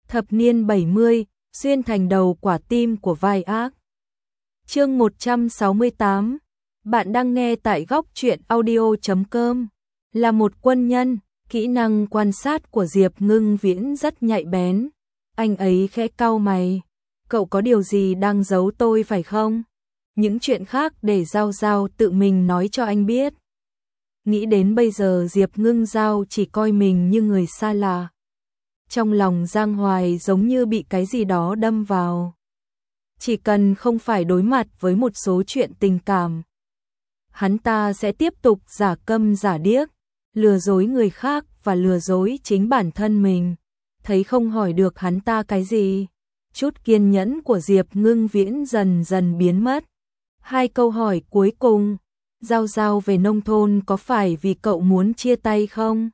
Thập niên 70, xuyên thành đầu quả tim của vai ác. Chương 168. Bạn đang nghe tại góc truyện audio.com. Là một quân nhân, kỹ năng quan sát của Diệp Ngưng Viễn rất nhạy bén. Anh ấy khẽ cau mày. Cậu có điều gì đang giấu tôi phải không? Những chuyện khác để Giao Giao tự mình nói cho anh biết. Nghĩ đến bây giờ Diệp Ngưng Giao chỉ coi mình như người xa lạ. Trong lòng Giang Hoài giống như bị cái gì đó đâm vào. Chỉ cần không phải đối mặt với một số chuyện tình cảm, hắn ta sẽ tiếp tục giả câm giả điếc, lừa dối người khác và lừa dối chính bản thân mình. Thấy không hỏi được hắn ta cái gì, chút kiên nhẫn của Diệp Ngưng Viễn dần dần biến mất. Hai câu hỏi cuối cùng, Giao Giao về nông thôn có phải vì cậu muốn chia tay không?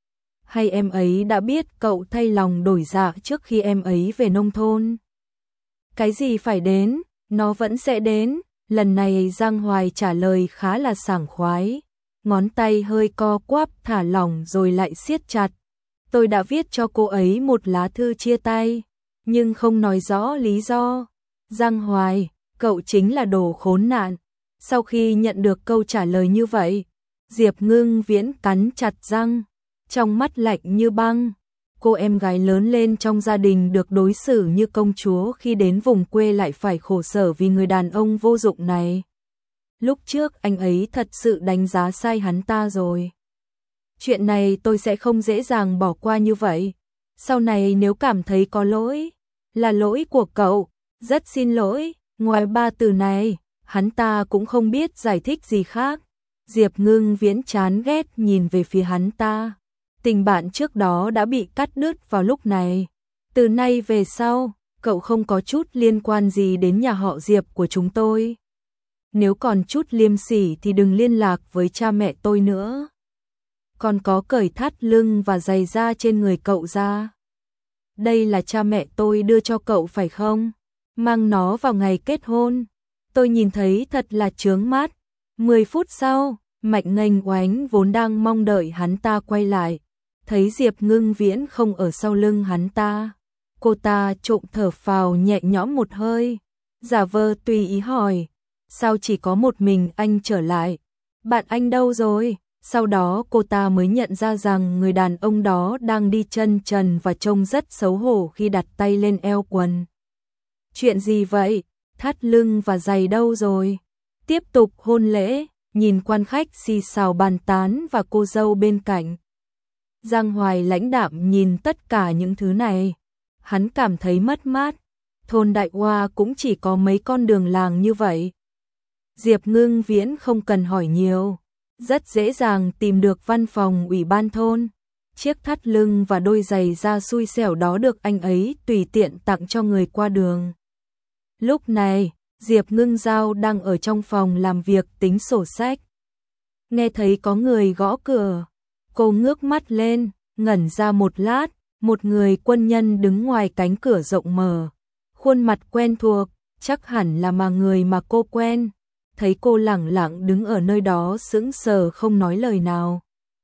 Hay em ấy đã biết cậu thay lòng đổi dạ trước khi em ấy về nông thôn? Cái gì phải đến, nó vẫn sẽ đến. Lần này Giang Hoài trả lời khá là sảng khoái. Ngón tay hơi co quắp thả lỏng rồi lại siết chặt. Tôi đã viết cho cô ấy một lá thư chia tay, nhưng không nói rõ lý do. Giang Hoài, cậu chính là đồ khốn nạn. Sau khi nhận được câu trả lời như vậy, Diệp Ngưng Viễn cắn chặt răng, trong mắt lạnh như băng. Cô em gái lớn lên trong gia đình được đối xử như công chúa, khi đến vùng quê lại phải khổ sở vì người đàn ông vô dụng này. Lúc trước anh ấy thật sự đánh giá sai hắn ta rồi. Chuyện này tôi sẽ không dễ dàng bỏ qua như vậy. Sau này nếu cảm thấy có lỗi, là lỗi của cậu, rất xin lỗi. Ngoài ba từ này, hắn ta cũng không biết giải thích gì khác. Diệp Ngưng Viễn chán ghét nhìn về phía hắn ta. Tình bạn trước đó đã bị cắt đứt vào lúc này. Từ nay về sau, cậu không có chút liên quan gì đến nhà họ Diệp của chúng tôi. Nếu còn chút liêm sỉ thì đừng liên lạc với cha mẹ tôi nữa. Còn có cởi thắt lưng và giày da trên người cậu ra. Đây là cha mẹ tôi đưa cho cậu phải không? Mang nó vào ngày kết hôn. Tôi nhìn thấy thật là chướng mắt. 10 phút sau, Mạnh Nghênh Oánh vốn đang mong đợi hắn ta quay lại. Thấy Diệp Ngưng Viễn không ở sau lưng hắn ta, cô ta trộm thở phào nhẹ nhõm một hơi, giả vờ tùy ý hỏi, sao chỉ có một mình anh trở lại, bạn anh đâu rồi? Sau đó cô ta mới nhận ra rằng người đàn ông đó đang đi chân trần và trông rất xấu hổ khi đặt tay lên eo quần. Chuyện gì vậy? Thắt lưng và giày đâu rồi? Tiếp tục hôn lễ, nhìn quan khách xì xào bàn tán và cô dâu bên cạnh. Giang Hoài lãnh đạm nhìn tất cả những thứ này. Hắn cảm thấy mất mát. Thôn Đại Hoa cũng chỉ có mấy con đường làng như vậy. Diệp Ngưng Viễn không cần hỏi nhiều, rất dễ dàng tìm được văn phòng ủy ban thôn. Chiếc thắt lưng và đôi giày da xui xẻo đó được anh ấy tùy tiện tặng cho người qua đường. Lúc này, Diệp Ngưng Giao đang ở trong phòng làm việc tính sổ sách. Nghe thấy có người gõ cửa. Cô ngước mắt lên, ngẩn ra một lát, một người quân nhân đứng ngoài cánh cửa rộng mở. Khuôn mặt quen thuộc, chắc hẳn là người mà cô quen. Thấy cô lẳng lặng đứng ở nơi đó sững sờ không nói lời nào.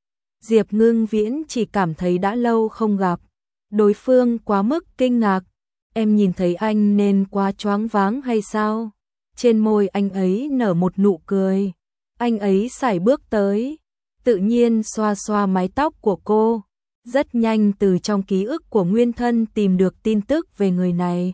Diệp Ngưng Viễn chỉ cảm thấy đã lâu không gặp. Đối phương quá mức kinh ngạc. Em nhìn thấy anh nên quá choáng váng hay sao? Trên môi anh ấy nở một nụ cười. Anh ấy sải bước tới, tự nhiên xoa xoa mái tóc của cô. Rất nhanh từ trong ký ức của nguyên thân tìm được tin tức về người này.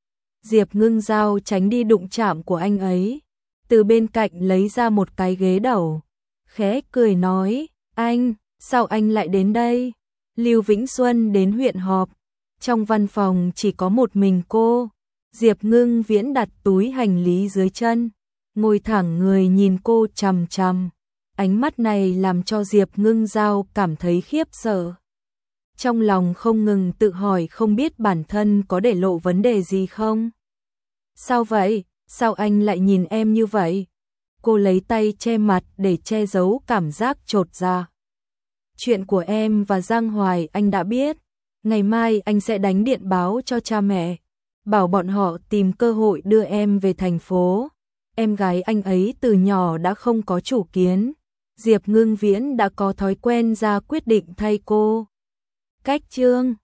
Diệp Ngưng Giao tránh đi đụng chạm của anh ấy. Từ bên cạnh lấy ra một cái ghế đầu. Khẽ cười nói, anh, sao anh lại đến đây? Lưu Vĩnh Xuân đến huyện họp. Trong văn phòng chỉ có một mình cô. Diệp Ngưng Viễn đặt túi hành lý dưới chân. Ngồi thẳng người nhìn cô chằm chằm. Ánh mắt này làm cho Diệp Ngưng Giao cảm thấy khiếp sợ. Trong lòng không ngừng tự hỏi không biết bản thân có để lộ vấn đề gì không. Sao vậy? Sao anh lại nhìn em như vậy? Cô lấy tay che mặt để che giấu cảm giác chột dạ. Chuyện của em và Giang Hoài anh đã biết. Ngày mai anh sẽ đánh điện báo cho cha mẹ. Bảo bọn họ tìm cơ hội đưa em về thành phố. Em gái anh ấy từ nhỏ đã không có chủ kiến. Diệp Ngưng Viễn đã có thói quen ra quyết định thay cô. Cách chương